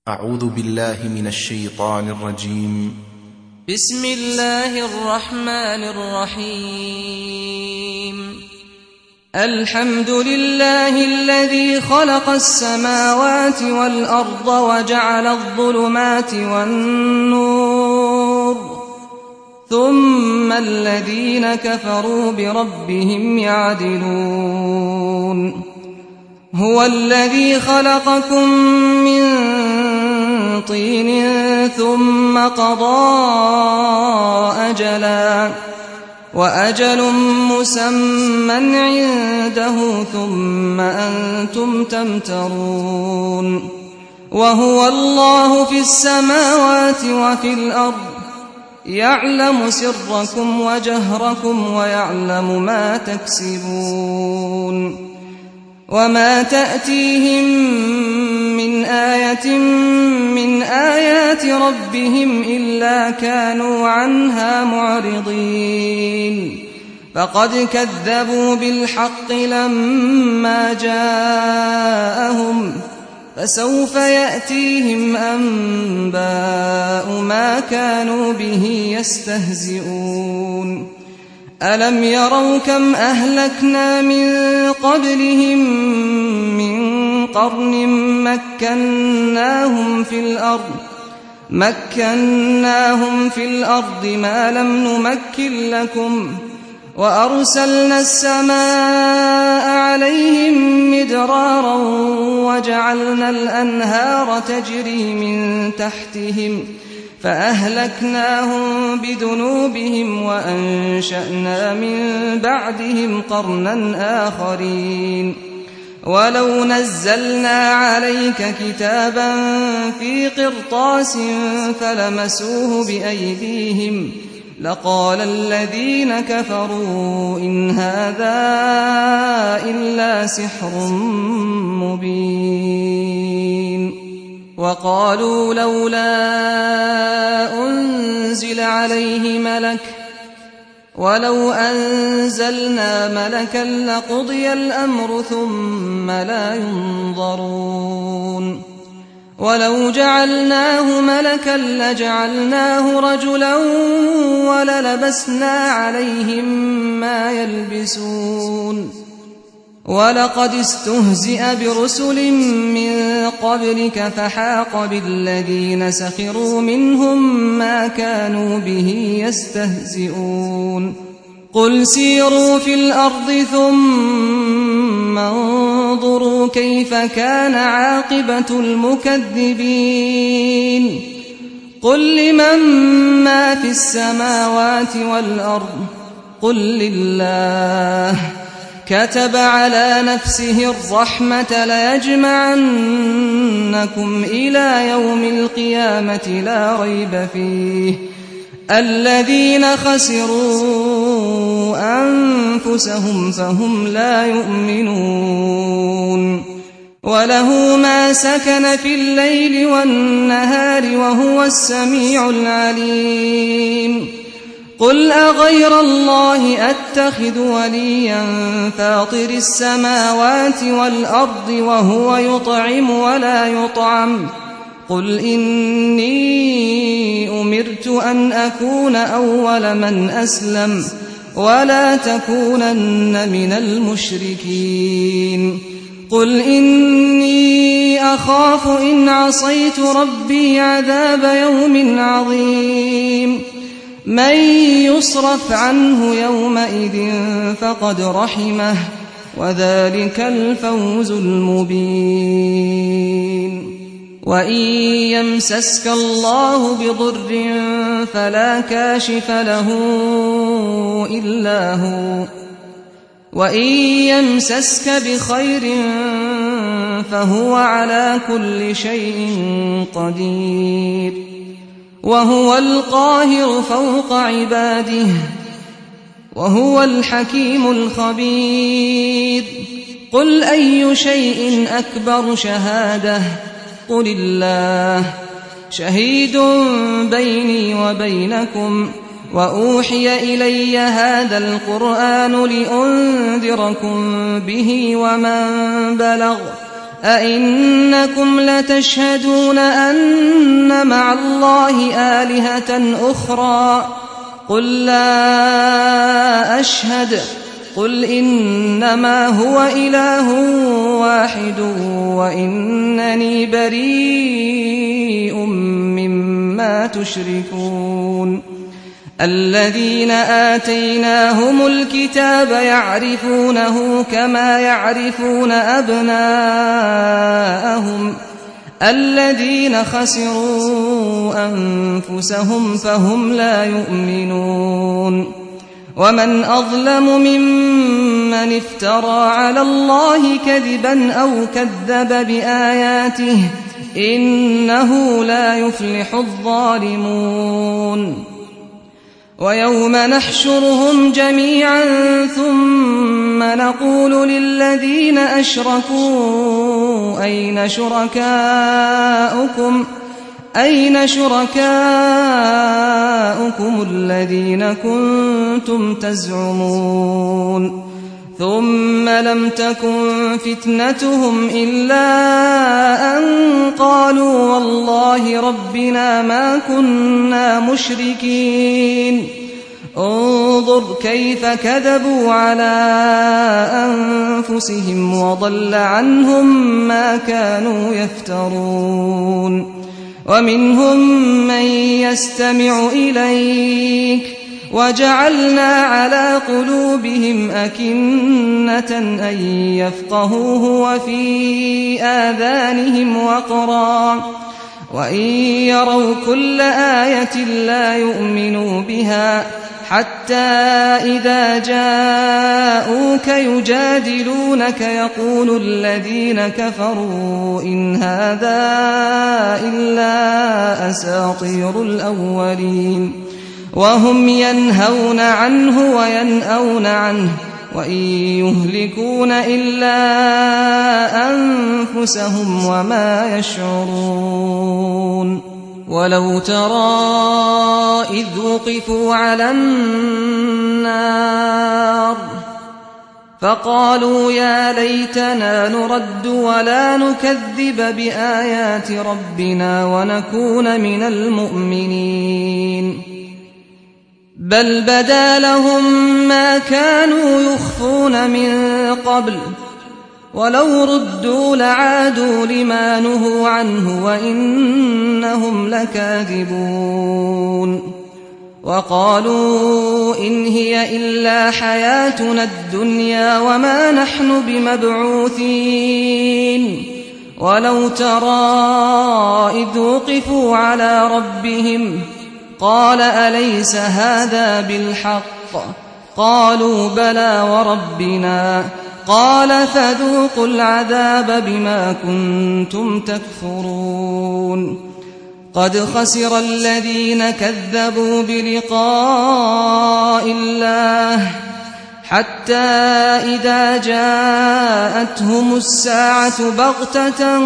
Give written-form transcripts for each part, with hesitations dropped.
أعوذ بالله من الشيطان الرجيم. بسم الله الرحمن الرحيم. الحمد لله الذي خلق السماوات والأرض وجعل الظلمات والنور ثم الذين كفروا بربهم يعدلون. هو الذي خلقكم من طين ثم قضى أجلا وأجل مسمى عنده ثم أنتم تمترون. وهو الله في السماوات وفي الأرض يعلم سركم وجهركم ويعلم ما تكسبون. وما تأتيهم من آية من آيات ربهم إلا كانوا عنها معرضين. فقد كذبوا بالحق لما جاءهم فسوف يأتيهم أنباء ما كانوا به يستهزئون. ألم يروا كم أهلكنا من قبلهم من قرن مكناهم في الأرض ما لم نمكن لكم وأرسلنا السماء عليهم مدرارا وجعلنا الأنهار تجري من تحتهم فأهلكناهم بذنوبهم وأنشأنا من بعدهم قرنا آخرين. ولو نزلنا عليك كتابا في قرطاس فلمسوه بأيديهم لقال الذين كفروا إن هذا إلا سحر مبين. وقالوا لولا أنزل عليه ملك ولو أنزلنا ملكا لقضي الأمر ثم لا ينظرون. ولو جعلناه ملكا لجعلناه رجلا وللبسنا عليهم ما يلبسون. ولقد استهزئ برسل من قبلك فحاق بالذين سخروا منهم ما كانوا به يستهزئون. قل سيروا في الأرض ثم انظروا كيف كان عاقبة المكذبين. قل لمن ما في السماوات والأرض قل لله كتب على نفسه الرحمة ليجمعنكم إلى يوم القيامة لا ريب فيه الذين خسروا أنفسهم فهم لا يؤمنون. وله ما سكن في الليل والنهار وهو السميع العليم. قل أغير الله أتخذ وليا فاطر السماوات والأرض وهو يطعم ولا يطعم. قل إني أمرت أن أكون أول من أسلم ولا تكونن من المشركين. قل إني أخاف إن عصيت ربي عذاب يوم عظيم. من يصرف عنه يومئذ فقد رحمه وذلك الفوز المبين. وإن يمسسك الله بضر فلا كاشف له إلا هو وإن يمسسك بخير فهو على كل شيء قدير. وهو القاهر فوق عباده وهو الحكيم الخبير. قل أي شيء أكبر شهادة قل الله شهيد بيني وبينكم وأوحي إلي هذا القرآن لأنذركم به ومن بلغ أئنكم لتشهدون أن مع الله آلهة أخرى قل لا أشهد قل إنما هو إله واحد وإنني بريء مما تشركون الذين آتيناهم الكتاب يعرفونه كما يعرفون أبناءهم الذين خسروا أنفسهم فهم لا يؤمنون ومن أظلم ممن افترى على الله كذبا أو كذب بآياته إنه لا يفلح الظالمون ويوم نحشرهم جميعا ثم نقول للذين أشركوا أين شركاؤكم الذين كنتم تزعمون ثم لم تكن فتنتهم إلا أن قالوا والله ربنا ما كنا مشركين انظر كيف كذبوا على أنفسهم وضل عنهم ما كانوا يفترون ومنهم من يستمع إليك وجعلنا على قلوبهم أكنة أن يفقهوه وفي آذانهم وقرا وإن يروا كل آية لا يؤمنوا بها حتى إذا جاءوك يجادلونك يقول الذين كفروا إن هذا إلا أساطير الأولين وهم ينهون عنه وينأون عنه وإن يهلكون إلا أنفسهم وما يشعرون ولو ترى إذ وقفوا على النار فقالوا يا ليتنا نرد ولا نكذب بآيات ربنا ونكون من المؤمنين بل بدا لهم ما كانوا يخفون من قبل ولو ردوا لعادوا لما نهوا عنه وإنهم لكاذبون وقالوا إن هي إلا حياتنا الدنيا وما نحن بمبعوثين ولو ترى إذ وقفوا على ربهم قال أليس هذا بالحق قالوا بلى وربنا قال فذوقوا العذاب بما كنتم تكفرون قد خسر الذين كذبوا بلقاء الله حتى إذا جاءتهم الساعة بغتة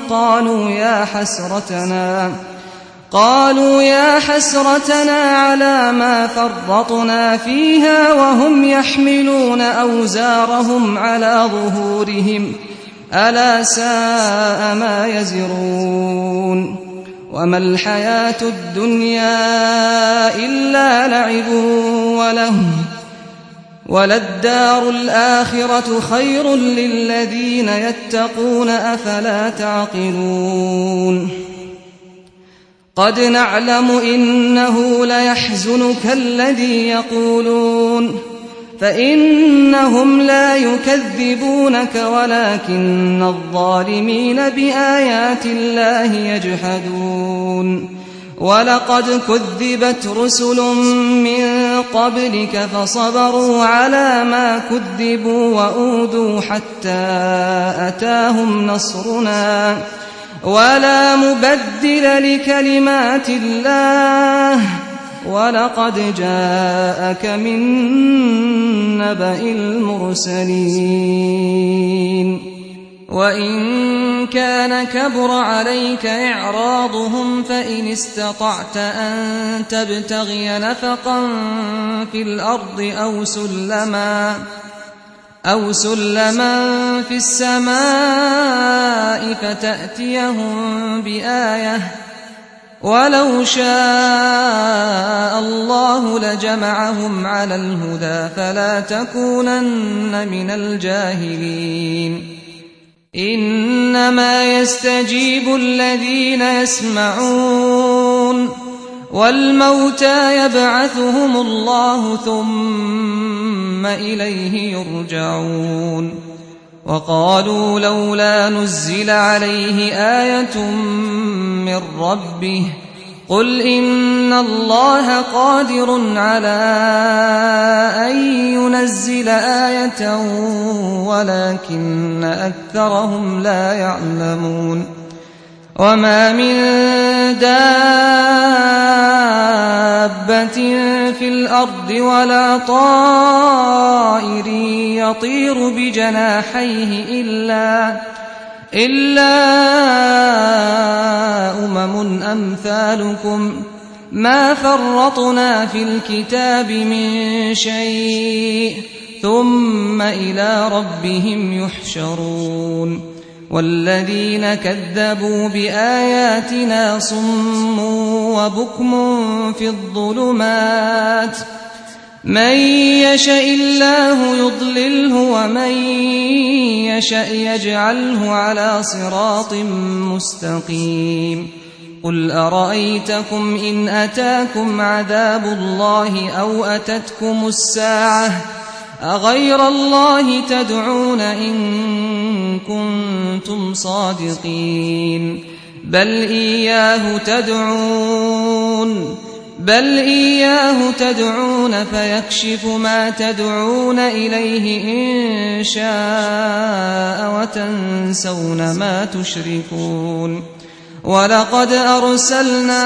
قالوا يا حسرتنا على ما فرطنا فيها وهم يحملون أوزارهم على ظهورهم ألا ساء ما يزرون وما الحياة الدنيا إلا لعب ولهو وللدار الآخرة خير للذين يتقون أفلا تعقلون قد نعلم إنه ليحزنك الذي يقولون فإنهم لا يكذبونك ولكن الظالمين بآيات الله يجحدون ولقد كذبت رسل من قبلك فصبروا على ما كذبوا وأوذوا حتى أتاهم نصرنا ولا مبدل لكلمات الله ولقد جاءك من نبأ المرسلين وإن كان كبر عليك إعراضهم فإن استطعت أن أو سلما في السماء فتأتيهم بآية ولو شاء الله لجمعهم على الهدى فلا تكونن من الجاهلين إنما يستجيب الذين يسمعون والموتى يبعثهم الله ثم إليه يرجعون وقالوا لولا نزل عليه آية من ربه قل إن الله قادر على أن ينزل آية ولكن أكثرهم لا يعلمون وما من دابة في الأرض ولا طائر يطير بجناحيه إلا أمم أمثالكم ما فرطنا في الكتاب من شيء ثم إلى ربهم يحشرون والذين كذبوا بآياتنا صم وبكم في الظلمات من يشاء الله يضلله ومن يشاء يجعله على صراط مستقيم قل أرأيتكم إن أتاكم عذاب الله أو أتتكم الساعة أغير الله تدعون إن كنتم صادقين بل إياه تدعون فيكشف ما تدعون إليه إن شاء وتنسون ما تشركون ولقد أرسلنا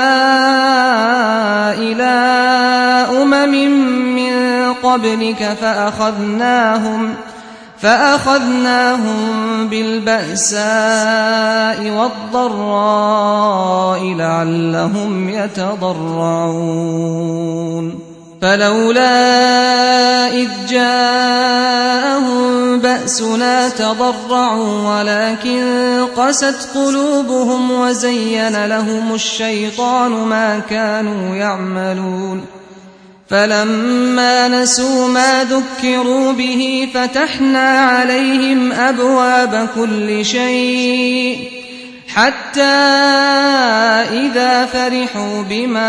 إلى أمم من قبلك فأخذناهم بالبأساء والضراء لعلهم يتضرعون فلولا إذ جاءهم بأسنا تضرعوا ولكن قست قلوبهم وزين لهم الشيطان ما كانوا يعملون فلما نسوا ما ذكروا به فتحنا عليهم أبواب كل شيء حتى إذا فرحوا بما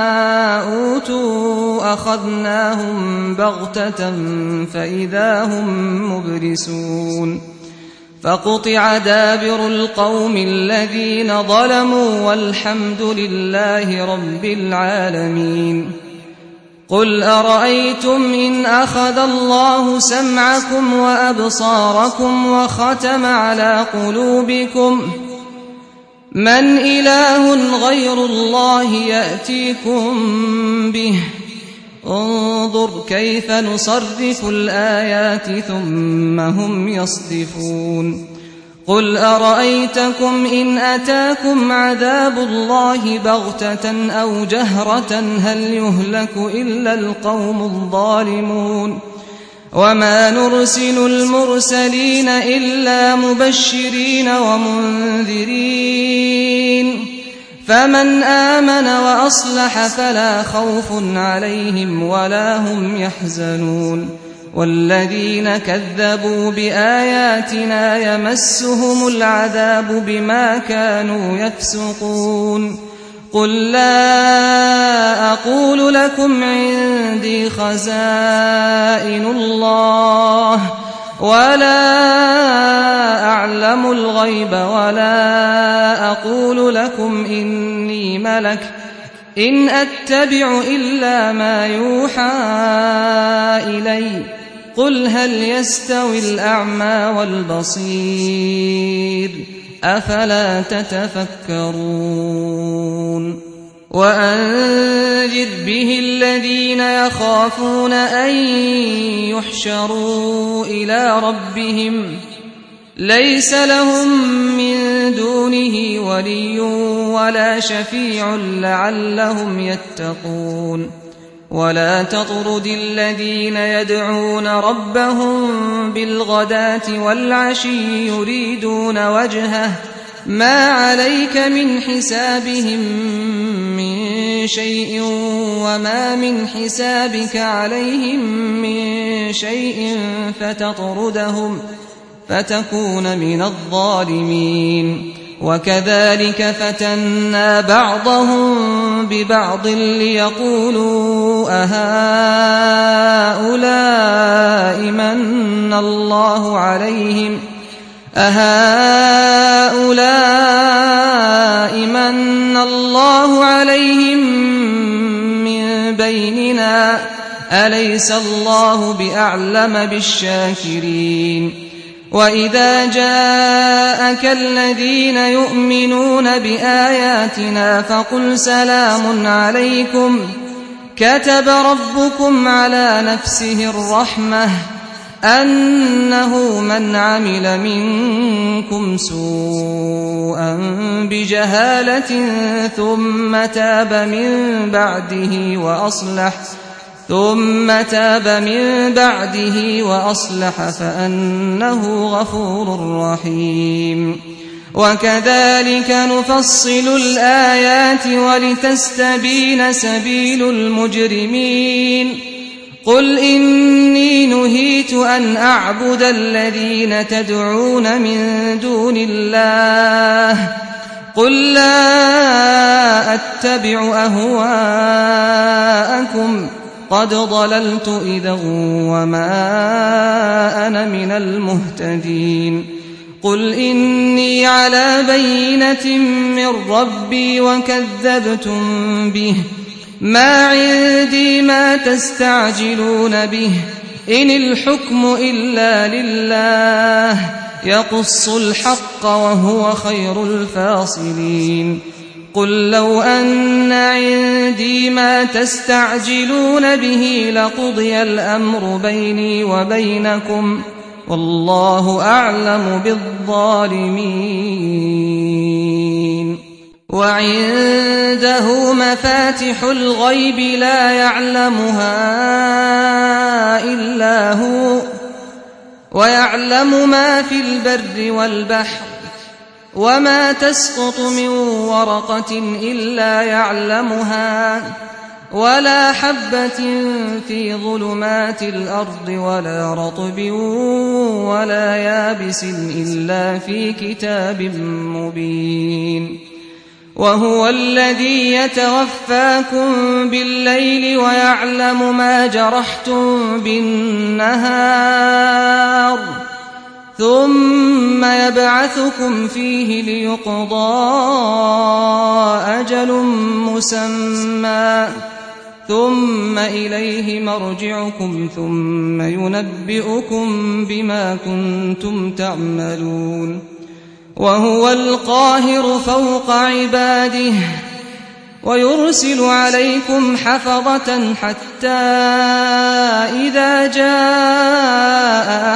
أوتوا أخذناهم بغتة فإذا هم مبلسون فقطع دابر القوم الذين ظلموا والحمد لله رب العالمين قل أرأيتم إن أخذ الله سمعكم وأبصاركم وختم على قلوبكم من إله غير الله يأتيكم به انظر كيف نصرف الآيات ثم هم يصدفون قل أرأيتكم إن أتاكم عذاب الله بغتة أو جهرة هل يهلك إلا القوم الظالمون وما نرسل المرسلين إلا مبشرين ومنذرين فمن آمن وأصلح فلا خوف عليهم ولا هم يحزنون والذين كذبوا بآياتنا يمسهم العذاب بما كانوا يفسقون قل لا أقول لكم عندي خزائن الله ولا أعلم الغيب ولا أقول لكم إني ملك إن أتبع إلا ما يوحى إلي قل هل يستوي الأعمى والبصير أفلا تتفكرون وأنذر به الذين يخافون أن يحشروا إلى ربهم ليس لهم من دونه ولي ولا شفيع لعلهم يتقون ولا تطرد الذين يدعون ربهم بالغداة والعشي يريدون وجهه ما عليك من حسابهم من شيء وما من حسابك عليهم من شيء فتطردهم فتكون من الظالمين. وكذلك فتنا بعضهم ببعض ليقولوا أهؤلاء من الله عليهم من بيننا أليس الله بأعلم بالشاكرين. وإذا جاءك الذين يؤمنون بآياتنا فقل سلام عليكم كتب ربكم على نفسه الرحمة أنه من عمل منكم سوءا بجهالة ثم تاب من بعده وأصلح فأنه غفور رحيم. وكذلك نفصل الآيات ولتستبين سبيل المجرمين. قل إني نهيت أن أعبد الذين تدعون من دون الله قل لا أتبع أهواءكم قد ضللت إذا وما أنا من المهتدين. قل إني على بينة من ربي وكذبتم به ما عندي ما تستعجلون به إن الحكم إلا لله يقص الحق وهو خير الفاصلين. قل لو أن عندي ما تستعجلون به لقضي الأمر بيني وبينكم والله أعلم بالظالمين. وعنده مفاتح الغيب لا يعلمها إلا هو ويعلم ما في البر والبحر وما تسقط من ورقة إلا يعلمها ولا حبة في ظلمات الأرض ولا رطب ولا يابس إلا في كتاب مبين. وهو الذي يتوفاكم بالليل ويعلم ما جرحتم بالنهار ثم يبعثكم فيه ليقضى أجل مسمى ثم إليه مرجعكم ثم ينبئكم بما كنتم تعملون. وهو القاهر فوق عباده ويرسل عليكم حفظة حتى إذا جاء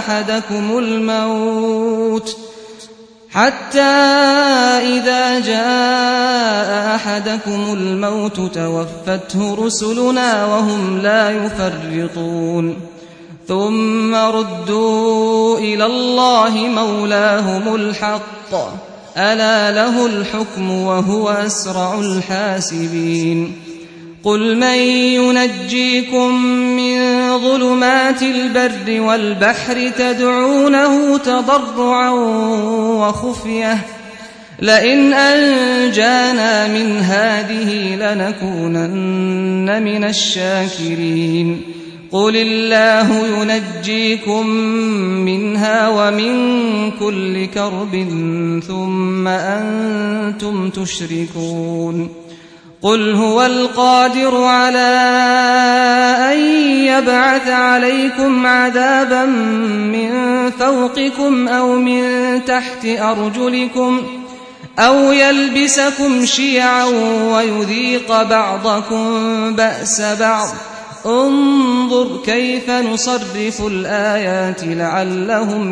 أحدكم الموت توفته رسلنا وهم لا يفرطون ثم ردوا إلى الله مولاهم الحق ألا له الحكم وهو أسرع الحاسبين. قل من ينجيكم من ظلمات البر والبحر تدعونه تضرعا وخفية لئن أنجانا من هذه لنكونن من الشاكرين. قل الله ينجيكم منها ومن كل كرب ثم أنتم تشركون. قل هو القادر على أن يبعث عليكم عذابا من فوقكم أو من تحت أرجلكم أو يلبسكم شيعا ويذيق بعضكم بأس بعض انظر كيف نصرف الآيات لعلهم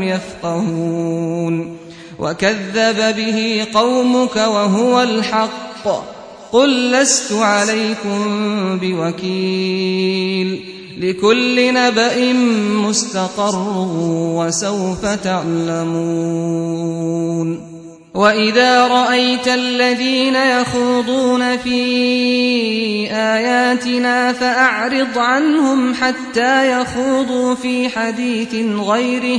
يفقهون. وكذب به قومك وهو الحق قل لست عليكم بوكيل لكل نبأ مستقر وسوف تعلمون وإذا رأيت الذين يخوضون في آياتنا فأعرض عنهم حتى يخوضوا في حديث غيره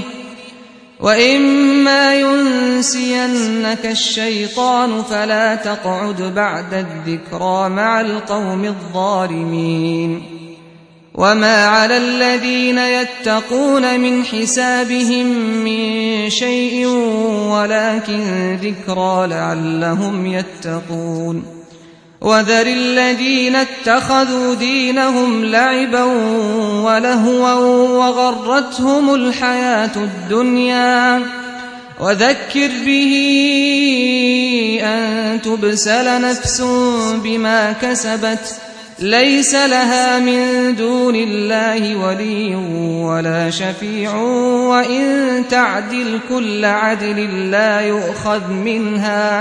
وإما ينسينك الشيطان فلا تقعد بعد الذكرى مع القوم الظالمين وما على الذين يتقون من حسابهم من شيء ولكن ذكرى لعلهم يتقون وذر الذين اتخذوا دينهم لعبا ولهوا وغرتهم الحياة الدنيا وذكر به أن تبسل نفس بما كسبت ليس لها من دون الله ولي ولا شفيع وإن تعدل كل عدل لا يؤخذ منها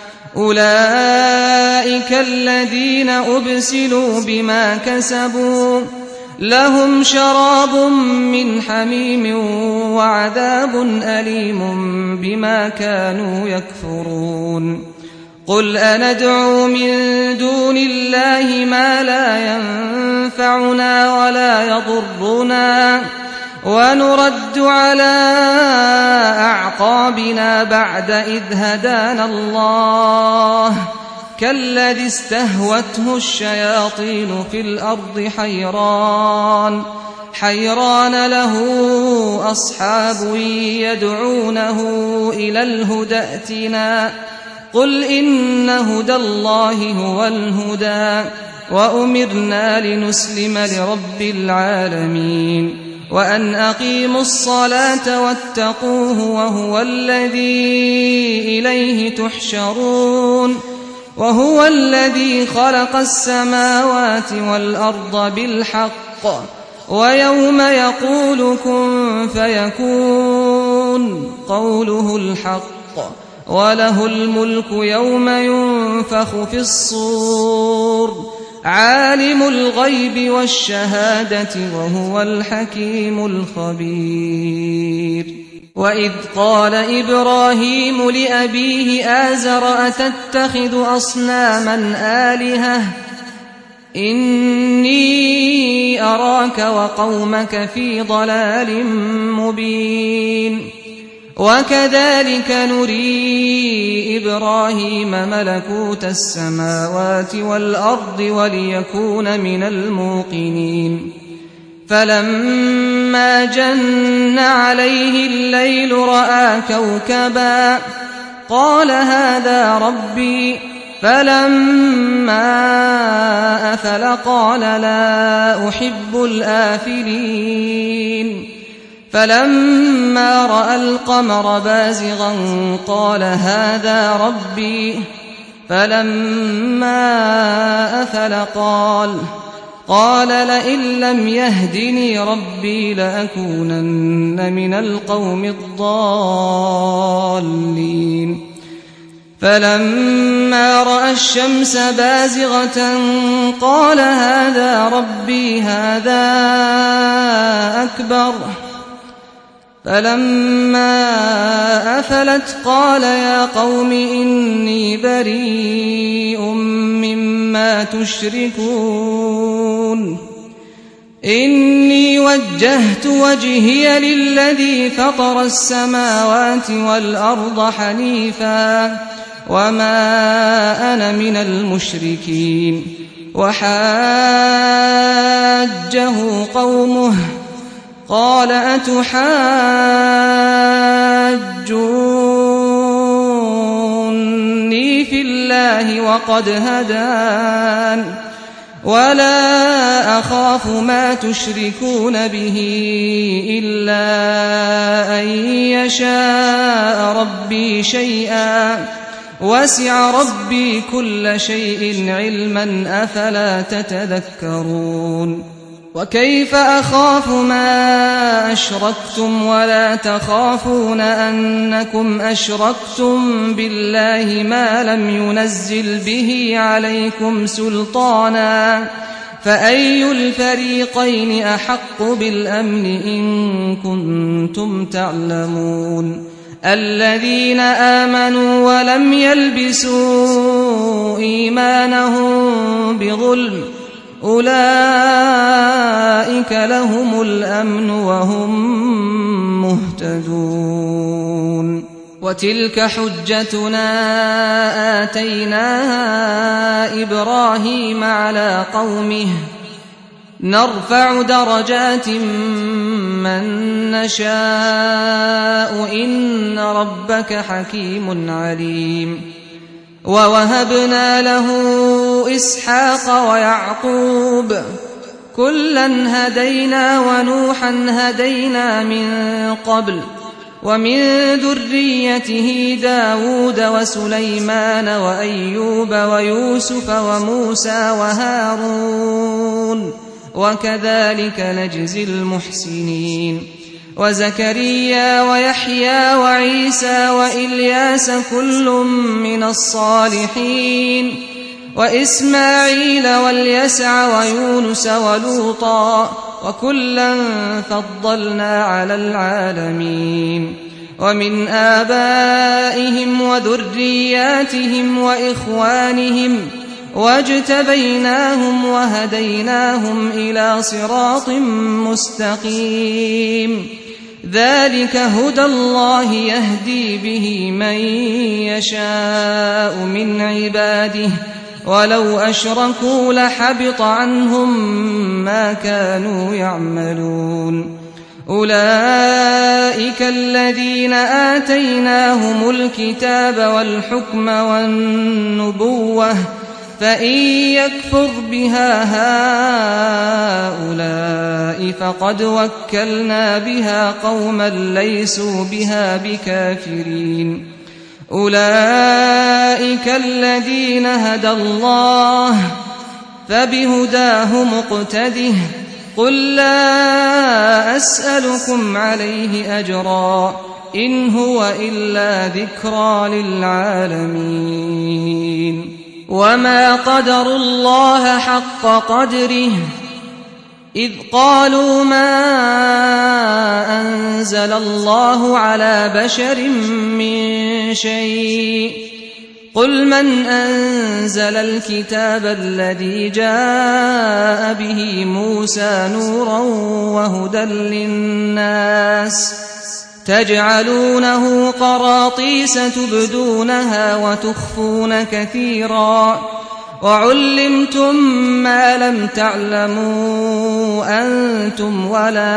أولئك الذين أبسلوا بما كسبوا لهم شراب من حميم وعذاب أليم بما كانوا يكفرون قل أندعو من دون الله ما لا ينفعنا ولا يضرنا ونرد على أعقابنا بعد إذ هدانا الله كالذي استهوته الشياطين في الأرض حيران له أصحاب يدعونه إلى الهدى ائتنا قل إن هدى الله هو الهدى وأمرنا لنسلم لرب العالمين وأن أقيموا الصلاة واتقوه وهو الذي إليه تحشرون وهو الذي خلق السماوات والأرض بالحق ويوم يقول كن فيكون قوله الحق وله الملك يوم ينفخ في الصور عالم الغيب والشهادة وهو الحكيم الخبير وإذ قال إبراهيم لأبيه آزر أتتخذ أصناما آلهة إني أراك وقومك في ضلال مبين وكذلك نري إبراهيم ملكوت السماوات والأرض وليكون من الموقنين فلما جن عليه الليل رأى كوكبا قال هذا ربي فلما أفل قال لا أحب الآفلين فلما رأى القمر بازغا قال هذا ربي فلما أفل قال لئن لم يهدني ربي لأكونن من القوم الضالين فلما رأى الشمس بازغة قال هذا ربي هذا أكبر فلما أفلت قال يا قوم إني بريء مما تشركون إني وجهت وجهي للذي فطر السماوات والأرض حنيفا وما أنا من المشركين وحاجه قومه قال أتحاجوني في الله وقد هدان ولا أخاف ما تشركون به إلا أن يشاء ربي شيئا وسع ربي كل شيء علما أفلا تتذكرون وكيف أخاف ما أشركتم ولا تخافون أنكم أشركتم بالله ما لم ينزل به عليكم سلطانا فأي الفريقين أحق بالأمن إن كنتم تعلمون الذين آمنوا ولم يلبسوا إيمانهم بظلم أولئك لهم الأمن وهم مهتدون وتلك حجتنا آتيناها إبراهيم على قومه نرفع درجات من نشاء إن ربك حكيم عليم ووهبنا له إسحاق ويعقوب كلا هدينا ونوحا هدينا من قبل ومن ذريته داود وسليمان وأيوب ويوسف وموسى وهارون وكذلك نجزي المحسنين وزكريا ويحيى وعيسى وإلياس كل من الصالحين وإسماعيل واليسع ويونس ولوطا وكلا فضلنا على العالمين ومن آبائهم وذرياتهم وإخوانهم واجتبيناهم وهديناهم إلى صراط مستقيم ذلك هدى الله يهدي به من يشاء من عباده ولو أشركوا لحبط عنهم ما كانوا يعملون أولئك الذين آتيناهم الكتاب والحكم والنبوة فإن يكفر بها هؤلاء فقد وكلنا بها قوما ليسوا بها بكافرين أولئك الذين هدى الله فبهداه مقتده قل لا أسألكم عليه أجرا إن هو إلا ذكرى للعالمين وما قدروا الله حق قدره إذ قالوا ما أنزل الله على بشر من شيء قل من أنزل الكتاب الذي جاء به موسى نورا وهدى للناس تجعلونه قراطيس تبدونها وتخفون كثيرا وعلمتم ما لم تعلموا أنتم ولا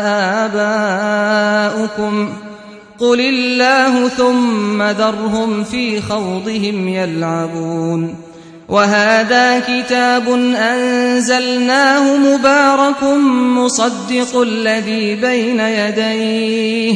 آباؤكم قل الله ثم ذرهم في خوضهم يلعبون وهذا كتاب أنزلناه مبارك مصدق الذي بين يديه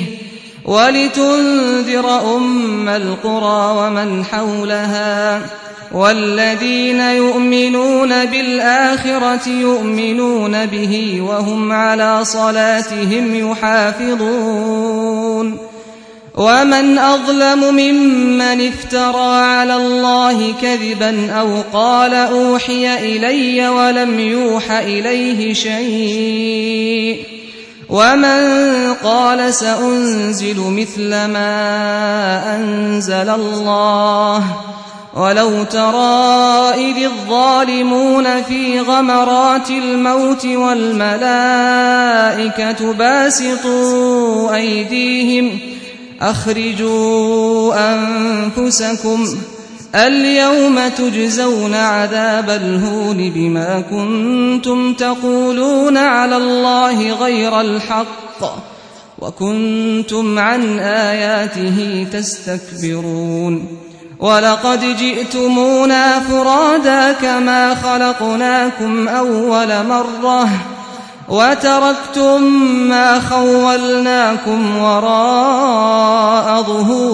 ولتنذر أم القرى ومن حولها والذين يؤمنون بالآخرة يؤمنون به وهم على صلاتهم يحافظون ومن أظلم ممن افترى على الله كذبا أو قال أوحي إلي ولم يوح إليه شيء ومن قال سأنزل مثل ما أنزل الله ولو ترى إذ الظالمون في غمرات الموت والملائكة باسطوا أيديهم أخرجوا أنفسكم اليوم تجزون عذاب الهون بما كنتم تقولون على الله غير الحق وكنتم عن آياته تستكبرون ولقد جئتمونا فرادا كما خلقناكم أول مرة وتركتم ما خولناكم وراء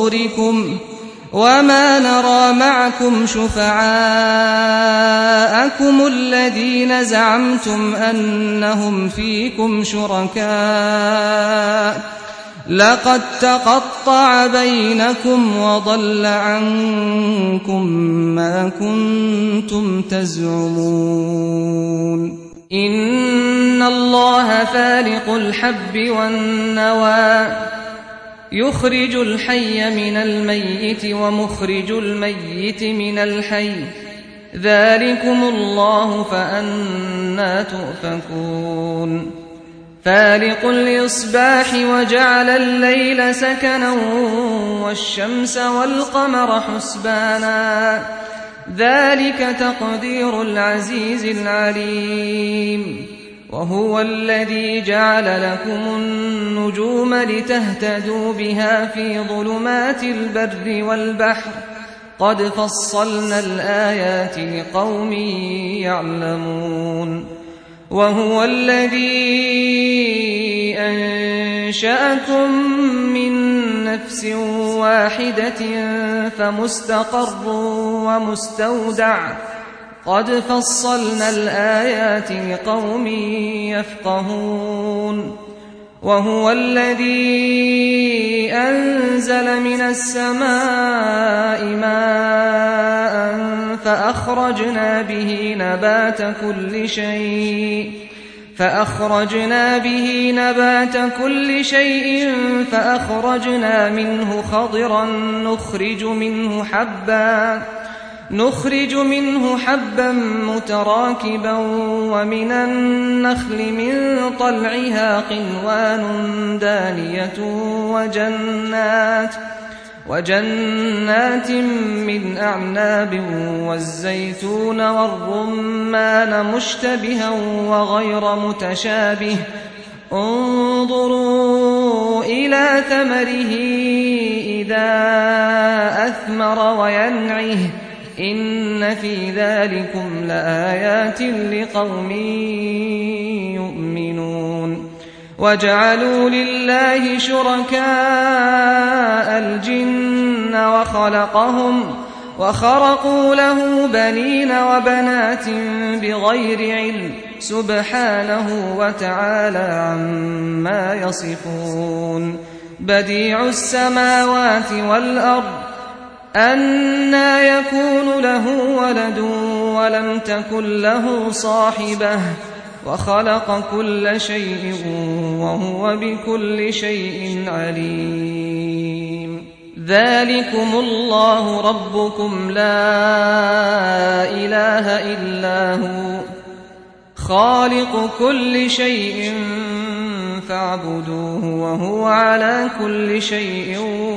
ظهوركم وما نرى معكم شفعاءكم شُرَكَاءَكُمُ الَّذِينَ زَعَمْتُمْ أَنَّهُمْ فِيكُمْ شُرَكَاءُ لَقَدْ تَقَطَّعَ بَيْنَكُمْ وَضَلَّ عَنكُم مَّا كُنتُمْ تَزْعُمُونَ إِنَّ اللَّهَ فَالِقُ الْحَبِّ وَالنَّوَىٰ يُخْرِجُ الْحَيَّ مِنَ الْمَيِّتِ وَمُخْرِجُ الْمَيِّتِ مِنَ الْحَيِّ ذَٰلِكُمُ اللَّهُ فَأَنَّىٰ تُؤْفَكُونَ فَالِقُ الْإِصْبَاحِ وَجَعَلَ اللَّيْلَ سَكَنًا وَالشَّمْسَ وَالْقَمَرَ حُسْبَانًا ذَلِكَ تَقْدِيرُ الْعَزِيزِ الْعَلِيمِ وَهُوَ الَّذِي جَعَلَ لَكُمُ النُّجُومَ لِتَهْتَدُوا بِهَا فِي ظُلُمَاتِ الْبَرِّ وَالْبَحْرِ قَدْ فَصَّلْنَا الْآيَاتِ لِقَوْمٍ يَعْلَمُونَ وَهُوَ الَّذِي أَنشَأَكُم مِّن نَّفْسٍ وَاحِدَةٍ فَمُسْتَقَرٌّ وَمُسْتَوْدَعٌ قَدْ فَصَّلْنَا الْآيَاتِ لِقَوْمٍ يَفْقَهُونَ وَهُوَ الَّذِي أَنزَلَ مِنَ السَّمَاءِ مَاءً فَأَخْرَجْنَا بِهِ نَبَاتَ كُلِّ شَيْءٍ فَأَخْرَجْنَا مِنْهُ خَضِرًا نُخْرِجُ مِنْهُ حَبًّا مُتَرَاكِبًا وَمِنَ النَّخْلِ مِن طَلْعِهَا قِنْوَانٌ دَانِيَةٌ وَجَنَّاتٍ مِّنْ أَعْنَابٍ وَالزَّيْتُونَ وَالرُّمَّانَ مُشْتَبِهًا وَغَيْرَ مُتَشَابِهٍ انظُرُوا إِلَىٰ ثَمَرِهِ إِذَا أَثْمَرَ وَيَنْعِهِ إِنَّ فِي ذَٰلِكُمْ لَآيَاتٍ لِقَوْمٍ يُؤْمِنُونَ وَجَعَلُوا لِلَّهِ شُرَكَاءَ الْجِنَّ وَخَرَقُوا لَهُ بَنِينَ وَبَنَاتٍ بِغَيْرِ عِلْمٍ سُبْحَانَهُ وَتَعَالَىٰ عَمَّا يَصِفُونَ بَدِيعُ السَّمَاوَاتِ وَالْأَرْضِ أَنَّىٰ يَكُونُ لَهُ وَلَدٌ وَلَمْ تَكُن لَّهُ صَاحِبَةٌ وَخَلَقَ كُلَّ شَيْءٍ وَهُوَ بِكُلِّ شَيْءٍ عَلِيمٌ ذَٰلِكُمُ اللَّهُ رَبُّكُمْ لَا إِلَٰهَ إِلَّا هُوَ خَالِقُ كُلِّ شَيْءٍ فَاعْبُدُوهُ وَهُوَ عَلَىٰ كُلِّ شَيْءٍ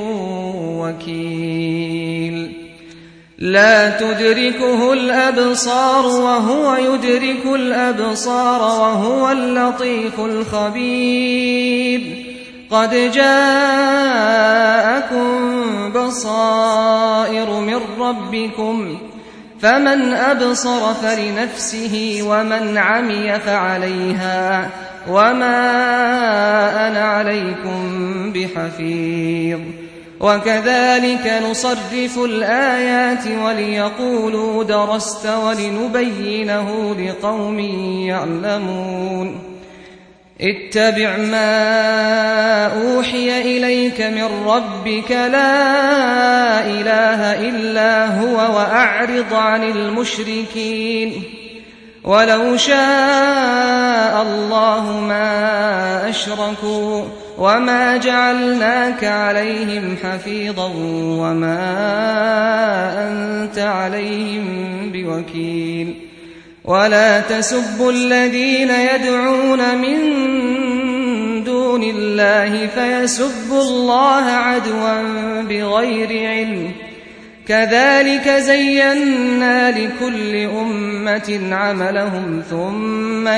وَكِيلٌ لَا تُدْرِكُهُ الْأَبْصَارُ وَهُوَ يُدْرِكُ الْأَبْصَارَ وَهُوَ اللَّطِيفُ الْخَبِيرُ قَدْ جَاءَكُم بَصَائِرُ مِن رَّبِّكُمْ فَمَنْ أَبْصَرَ فَلِنَفْسِهِ وَمَنْ عَمِيَ فَعَلَيْهَا وَمَا أَنَا عَلَيْكُمْ بِحَفِيظٍ وَكَذَٰلِكَ نُصَرِّفُ الْآيَاتِ وَلِيَقُولُوا دَرَسْتَ وَلِنُبَيِّنَهُ لِقَوْمٍ يَعْلَمُونَ اتَّبِعْ مَا أُوحِيَ إِلَيْكَ مِن رَّبِّكَ لَا إِلَٰهَ إِلَّا هُوَ وَأَعْرِضْ عَنِ الْمُشْرِكِينَ وَلَوْ شَاءَ اللَّهُ مَا أَشْرَكُوا وَمَا جَعَلْنَاكَ عَلَيْهِمْ حَفِيظًا وَمَا أَنتَ عَلَيْهِم بِوَكِيلٍ وَلَا تَسُبُّوا الَّذِينَ يَدْعُونَ مِن دُونِ اللَّهِ فَيَسُبُّوا اللَّهَ عَدْوًا بِغَيْرِ عِلْمٍ كَذَٰلِكَ زَيَّنَّا لِكُلِّ أُمَّةٍ عَمَلَهُمْ ثُمَّ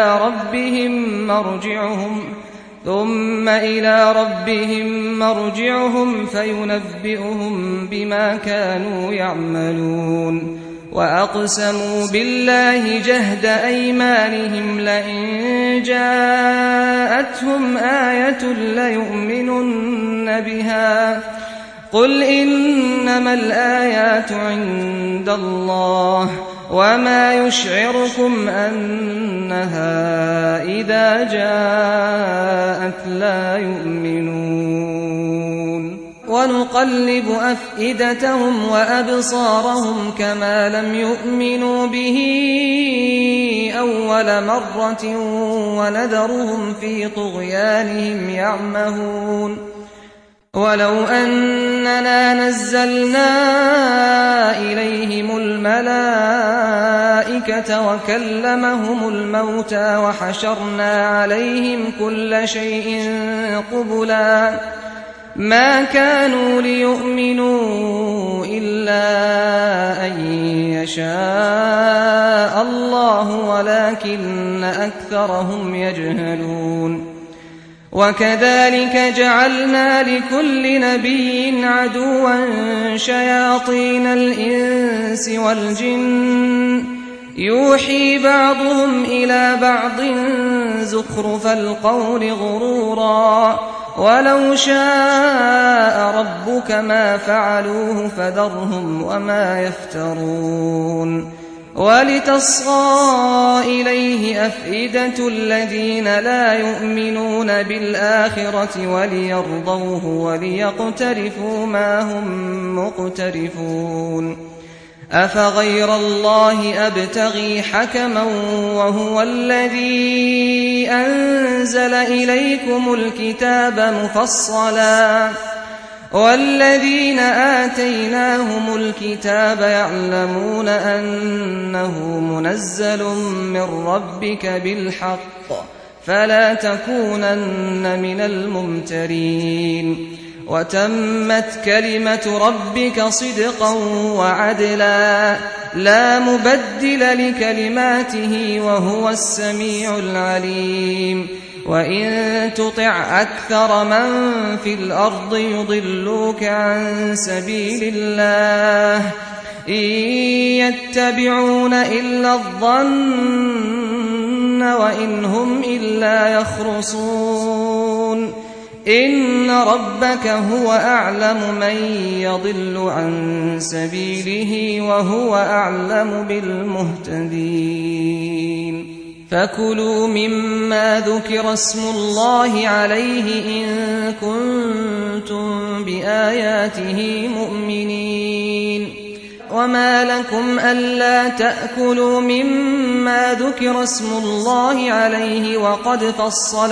إِلَىٰ رَبِّهِم مَّرْجِعُهُمْ فَيُنَبِّئُهُم بِمَا كَانُوا يَعْمَلُونَ وَأَقْسَمُوا بِاللَّهِ جَهْدَ أَيْمَانِهِمْ لَئِن جَاءَتْهُمْ آيَةٌ لَّيُؤْمِنُنَّ بِهَا قُلْ إِنَّمَا الْآيَاتُ عِندَ اللَّهِ وما يشعركم أنها إذا جاءت لا يؤمنون ونقلب أفئدتهم وأبصارهم كما لم يؤمنوا به أول مرة ونذرهم في طغيانهم يعمهون ولو أننا نزلنا إليهم الملائكة وكلمهم الموتى وحشرنا عليهم كل شيء قبلا ما كانوا ليؤمنوا إلا أن يشاء الله ولكن أكثرهم يجهلون وكذلك جعلنا لكل نبي عدوا شياطين الإنس والجن يوحي بعضهم إلى بعض زخرف القول غرورا ولو شاء ربك ما فعلوه فذرهم وما يفترون ولتصغى إليه أفئدة الذين لا يؤمنون بالآخرة وليرضوه وليقترفوا ما هم مقترفون أفغير الله أبتغي حكما وهو الذي أنزل إليكم الكتاب مفصلا والذين آتيناهم الكتاب يعلمون أنه منزل من ربك بالحق فلا تكونن من الممترين وتمت كلمة ربك صدقا وعدلا لا مبدل لكلماته وهو السميع العليم وإن تطع أكثر من في الأرض يضلوك عن سبيل الله إن يتبعون إلا الظن وإن هم إلا يخرصون إن ربك هو أعلم من يضل عن سبيله وهو أعلم بالمهتدين فكلوا مما ذكر اسم الله عليه إن كنتم بآياته مؤمنين وما لكم ألا تأكلوا مما ذكر اسم الله عليه وقد فصل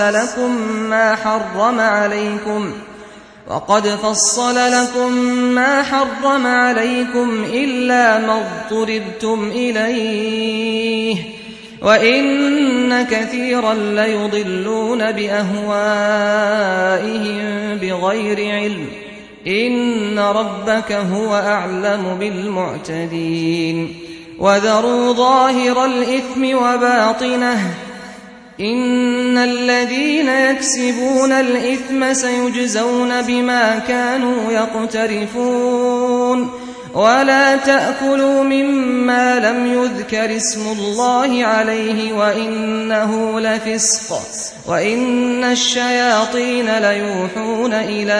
لكم ما حرم عليكم إلا ما اضطررتم إليه وإن كثيرا ليضلون بأهوائهم بغير علم إن ربك هو أعلم بالمعتدين وذروا ظاهر الإثم وباطنه إن الذين يكسبون الإثم سيجزون بما كانوا يقترفون ولا تأكلوا مما لم يذكر اسم الله عليه وإنه لفسق وإن الشياطين ليوحون إلى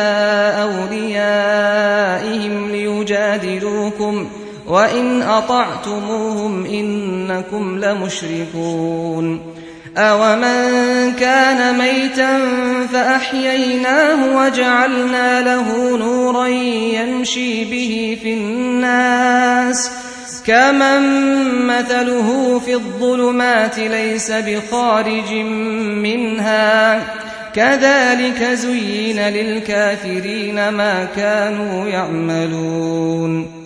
أوليائهم ليجادلوكم وإن أطعتموهم إنكم لمشركون أومن كان ميتا فأحييناه وجعلنا له نورا يمشي به في الناس كمن مثله في الظلمات ليس بخارج منها كذلك زين للكافرين ما كانوا يعملون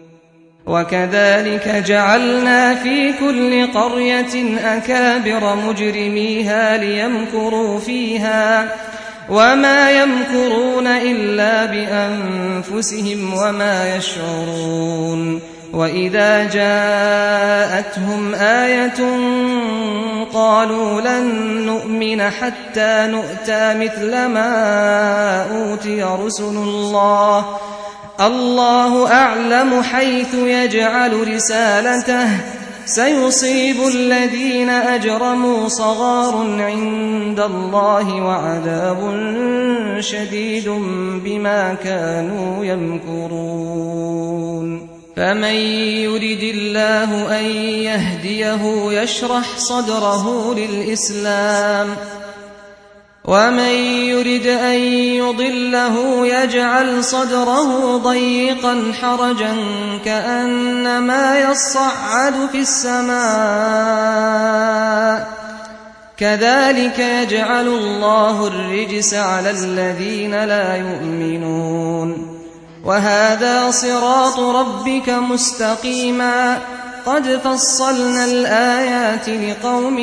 وكذلك جعلنا في كل قرية أكابر مجرميها ليمكروا فيها وما يمكرون إلا بأنفسهم وما يشعرون وإذا جاءتهم آية قالوا لن نؤمن حتى نؤتى مثل ما أوتي رسل الله أعلم حيث يجعل رسالته سيصيب الذين أجرموا صغار عند الله وعذاب شديد بما كانوا يمكرون فمن يرد الله أن يهديه يشرح صدره للإسلام ومن يرد أن يضله يجعل صدره ضيقا حرجا كأنما يصعد في السماء كذلك يجعل الله الرجس على الذين لا يؤمنون وهذا صراط ربك مستقيما قد فصلنا الآيات لقوم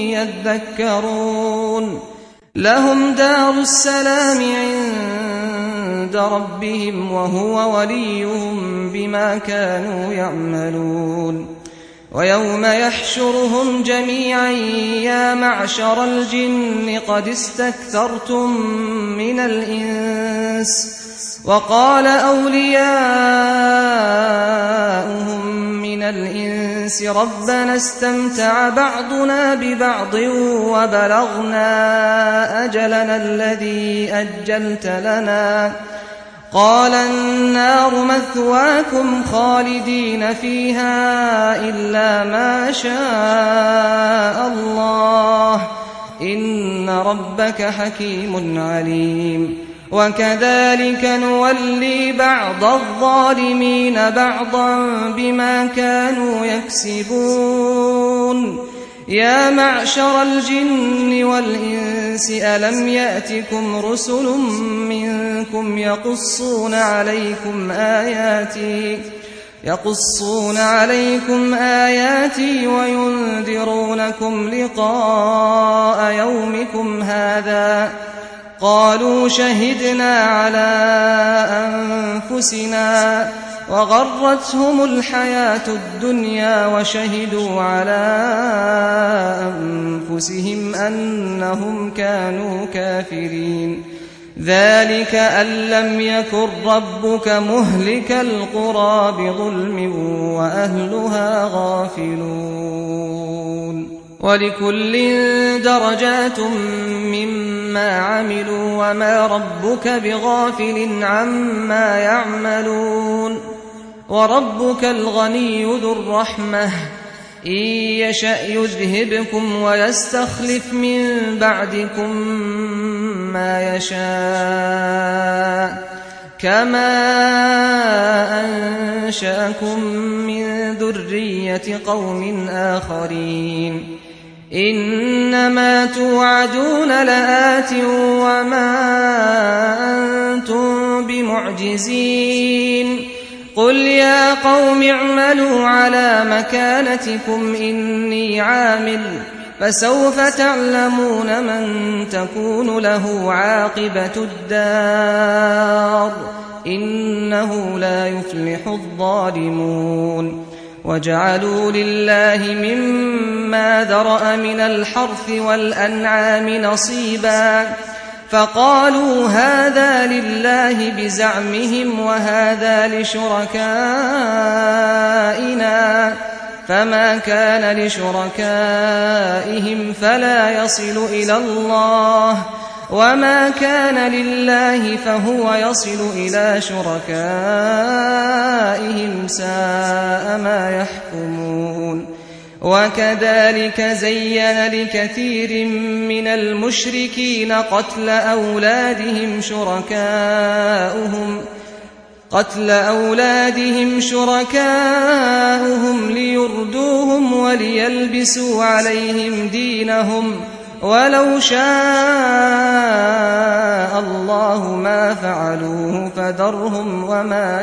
يذكرون لهم دار السلام عند ربهم وهو وليهم بما كانوا يعملون ويوم يحشرهم جميعا يا معشر الجن قد استكثرتم من الإنس وقال أولياؤهم من الإنس ربنا استمتع بعضنا ببعض وبلغنا أجلنا الذي أجلت لنا قال النار مثواكم خالدين فيها إلا ما شاء الله إن ربك حكيم عليم وكذلك نولي بعض الظالمين بعضا بما كانوا يكسبون يا معشر الجن والإنس ألم يأتكم رسل منكم يقصون عليكم آياتي وينذرونكم لقاء يومكم هذا قالوا شهدنا على أنفسنا وغرتهم الحياة الدنيا وشهدوا على أنفسهم أنهم كانوا كافرين ذلك أن لم يكن ربك مهلك القرى بظلم وأهلها غافلون ولكل درجات مما عملوا وما ربك بغافل عما يعملون وربك الغني ذو الرحمة إن يشأ يذهبكم ويستخلف من بعدكم ما يشاء كما أنشأكم من ذرية قوم آخرين إنما توعدون لآت وما أنتم بمعجزين قل يا قوم اعملوا على مكانتكم إني عامل فسوف تعلمون من تكون له عاقبة الدار إنه لا يفلح الظالمون وجعلوا لله مما ذرأ من الحرث والأنعام نصيبا فقالوا هذا لله بزعمهم وهذا لشركائنا فما كان لشركائهم فلا يصل إلى الله وما كان لله فهو يصل إلى شركائهم ساء ما يحكمون وكذلك زين لكثير من المشركين قتل أولادهم شركاؤهم ليردوهم وليلبسوا عليهم دينهم ولو شاء الله ما فعلوه فذرهم وما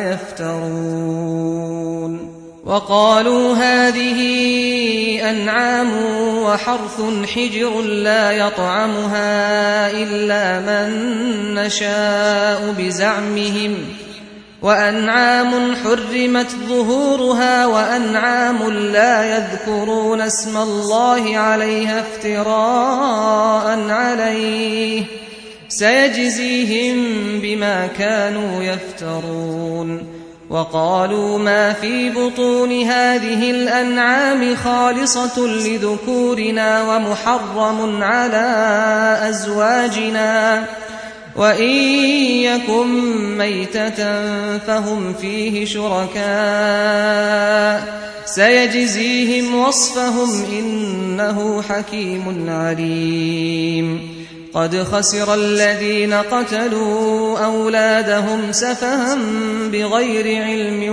يفترون وقالوا هذه أنعام وحرث حجر لا يطعمها إلا من نشاء بزعمهم وأنعام حرمت ظهورها وأنعام لا يذكرون اسم الله عليها افتراء عليه سيجزيهم بما كانوا يفترون وقالوا ما في بطون هذه الأنعام خالصة لذكورنا ومحرم على أزواجنا وإن يكن ميتة فهم فيه شركاء سيجزيهم وصفهم إنه حكيم عليم قد خسر الذين قتلوا أولادهم سفها بغير علم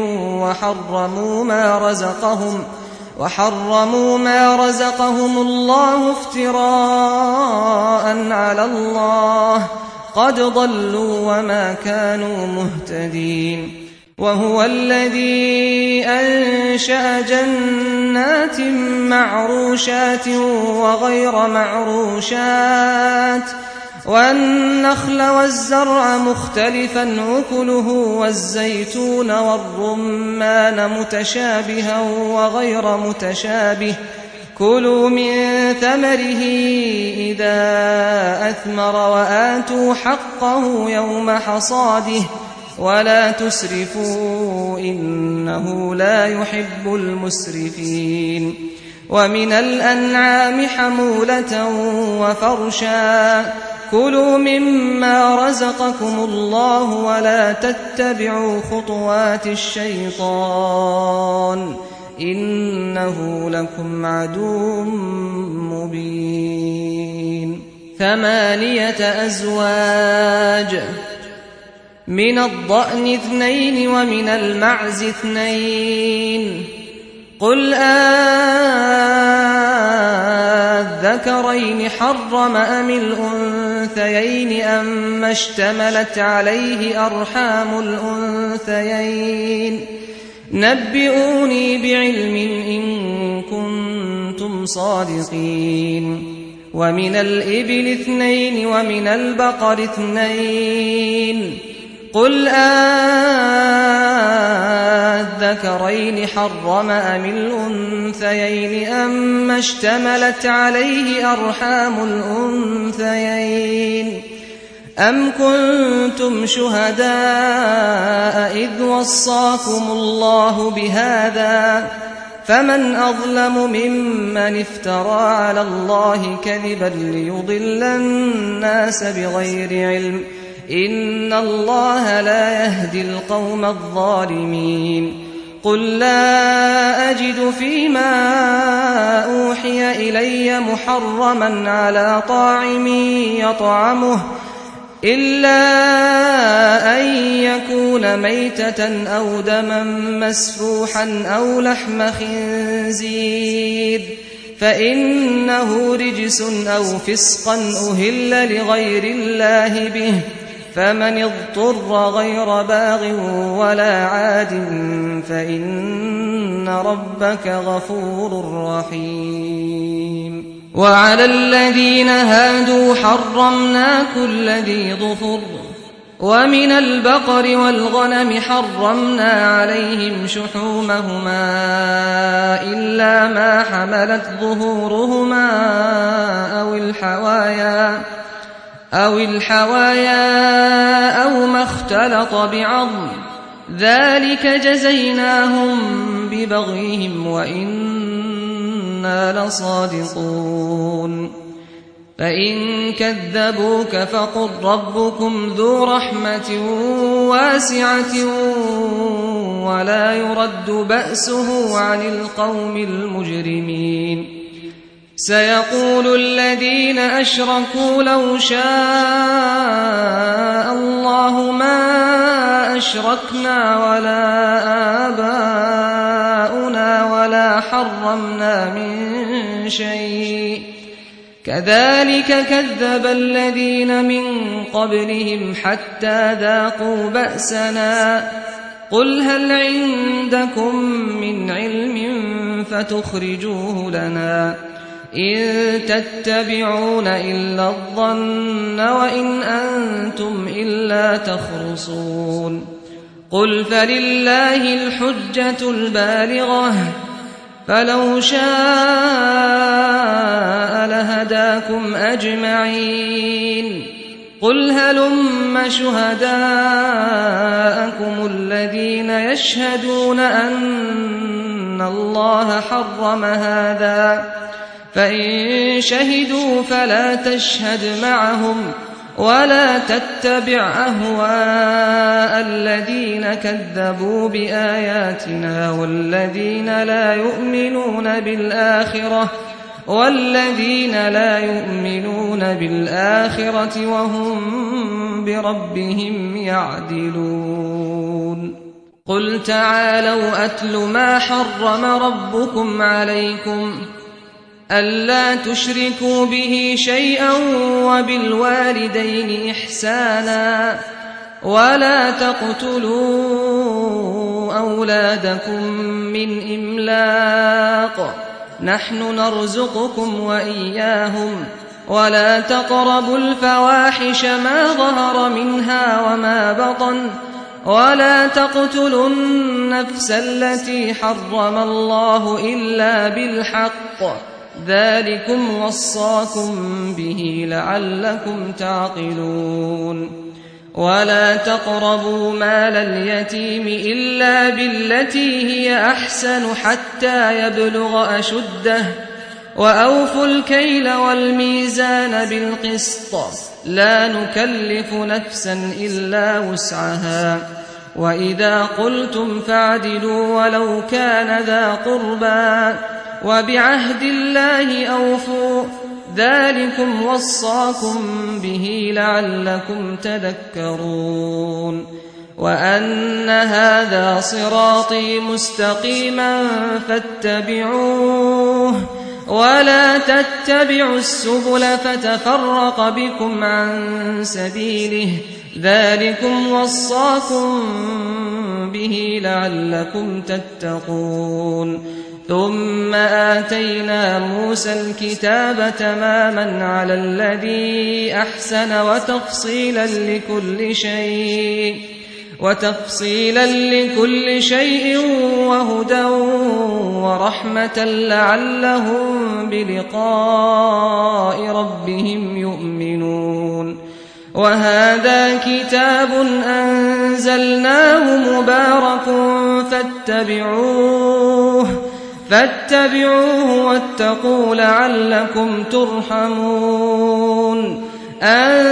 وحرموا ما رزقهم الله افتراء على الله قد ضلوا وما كانوا مهتدين وهو الذي أنشأ جنات معروشات وغير معروشات والنخل والزرع مختلفا أكله والزيتون والرمان متشابها وغير متشابه كلوا من ثمره إذا أثمر وآتوا حقه يوم حصاده ولا تسرفوا إنه لا يحب المسرفين ومن الأنعام حمولة وفرشا كلوا مما رزقكم الله ولا تتبعوا خطوات الشيطان إنه لكم عدو مبين 8 أزواج من الضأن 2 ومن المعز 2 قل أذكرين حرم أم الأنثيين أما اشتملت عليه أرحام الأنثيين نبئوني بعلم إن كنتم صادقين ومن الإبل 2 ومن البقر 2 قل أذكرين حرم أم الأنثيين أما اشتملت عليه أرحام الأنثيين أم كنتم شهداء إذ وصاكم الله بهذا فمن أظلم ممن افترى على الله كذبا ليضل الناس بغير علم إن الله لا يهدي القوم الظالمين قل لا أجد فيما أوحي إلي محرما على طاعم يطعمه إلا أن يكون ميتة أو دما مسفوحا أو لحم خنزير فإنه رجس أو فسقا أهل لغير الله به فمن اضطر غير باغ ولا عاد فإن ربك غفور رحيم وعلى الذين هادوا حرمنا كل ذي ظفر ومن البقر والغنم حرمنا عليهم شحومهما إلا ما حملت ظهورهما أو الحوايا أو ما اختلط بعظم ذلك جزيناهم ببغيهم وإنا لصادقون فإن كذبوك فقل ربكم ذو رحمة واسعة ولا يرد بأسه عن القوم المجرمين سيقول الذين أشركوا لو شاء الله ما أشركنا ولا آباؤنا ولا حرمنا من شيء كذلك كذب الذين من قبلهم حتى ذاقوا بأسنا قل هل عندكم من علم فتخرجوه لنا إن تتبعون إلا الظن وإن أنتم إلا تخرصون قل فلله الحجة البالغة فلو شاء لهداكم أجمعين قل هلم شهداءكم الذين يشهدون أن الله حرم هذا فإن شهدوا فلا تشهد معهم ولا تتبع أهواء الذين كذبوا بآياتنا والذين لا يؤمنون بالآخرة وهم بربهم يعدلون قل تعالوا أتل ما حرم ربكم عليكم ألا تشركوا به شيئا وبالوالدين إحسانا ولا تقتلوا أولادكم من إملاق نحن نرزقكم وإياهم ولا تقربوا الفواحش ما ظهر منها وما بطن ولا تقتلوا النفس التي حرم الله إلا بالحق ذلكم وصاكم به لعلكم تعقلون ولا تقربوا مال اليتيم إلا بالتي هي أحسن حتى يبلغ أشده وأوفوا الكيل والميزان بالقسط لا نكلف نفسا إلا وسعها وإذا قلتم فاعدلوا ولو كان ذا قربى وبعهد الله أوفوا ذلكم وصاكم به لعلكم تذكرون وأن هذا صراطي مستقيما فاتبعوه ولا تتبعوا السبل فتفرق بكم عن سبيله ذلكم وصاكم به لعلكم تتقون ثم آتينا موسى الكتاب تماما على الذي أحسن وتفصيلا لكل شيء وهدى ورحمة لعلهم بلقاء ربهم يؤمنون وهذا كتاب أنزلناه مبارك فاتبعوه واتقوا لعلكم ترحمون أن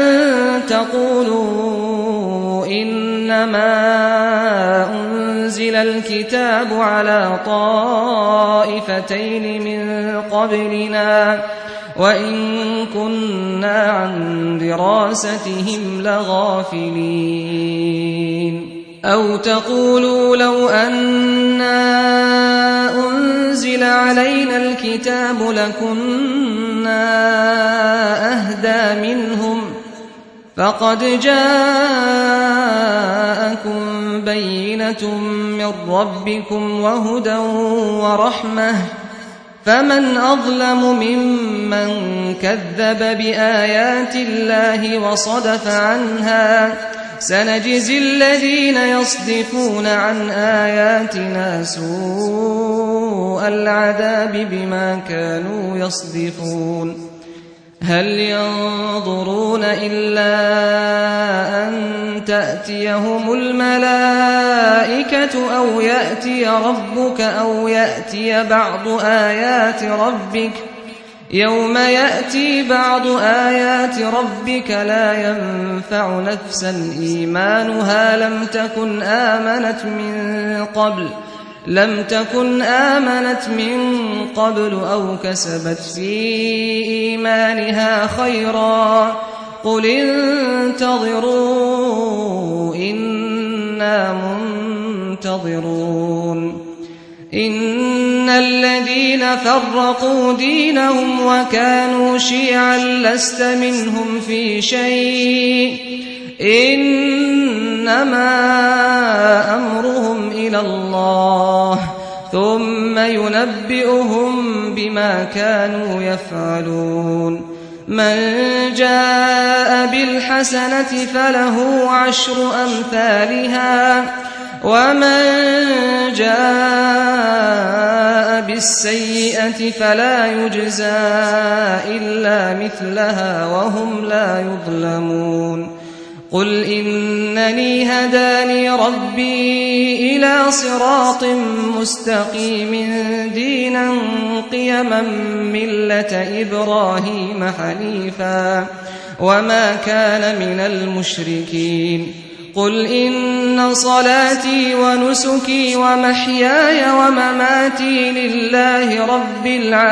تقولوا إنما أنزل الكتاب على طائفتين من قبلنا وإن كنا عن دراستهم لغافلين أو تقولوا لو أنا أنزل علينا الكتاب لكنا أهدى منهم فقد جاءكم بينة من ربكم وهدى ورحمة فمن أظلم ممن كذب بآيات الله وصدف عنها سنجزي الذين يصدفون عن آياتنا سوء العذاب بما كانوا يصدفون هل ينظرون إلا أن تأتيهم الملائكة أو يأتي ربك أو يأتي بعض آيات ربك يوم يأتي بعض آيات ربك لا ينفع نفسا إيمانها لم تكن آمنت من قبل أو كسبت في إيمانها خيرا قل انتظروا إنا منتظرون إن الذين فرقوا دينهم وكانوا شيعا لست منهم في شيء إنما أمرهم إلى الله ثم ينبئهم بما كانوا يفعلون من جاء بالحسنة فله 10 أمثالها ومن جاء بالسيئة فلا يجزى إلا مثلها وهم لا يظلمون قل إنني هداني ربي إلى صراط مستقيم دينا قيما ملة إبراهيم حنيفا وما كان من المشركين قل إن صلاتي ونسكي ومحياي ومماتي لله رب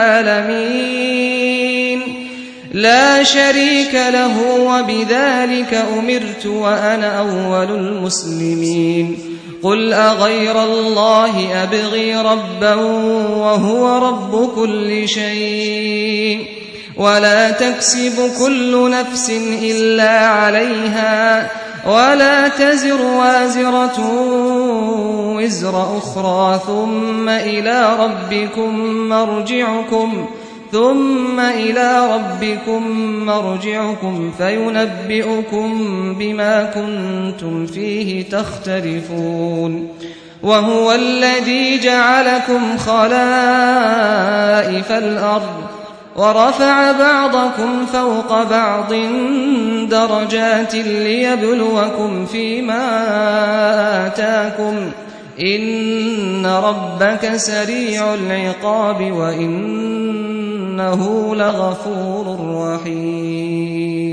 العالمين لا شريك له وبذلك أمرت وأنا أول المسلمين قل أغير الله أبغي ربا وهو رب كل شيء ولا تكسب كل نفس إلا عليها ولا تزر وازرة وزر أخرى ثم إلى ربكم مرجعكم فينبئكم بما كنتم فيه تختلفون وهو الذي جعلكم خلائف الأرض ورفع بعضكم فوق بعض درجات ليبلوكم فيما آتاكم إن ربك سريع العقاب وإنه لغفور رحيم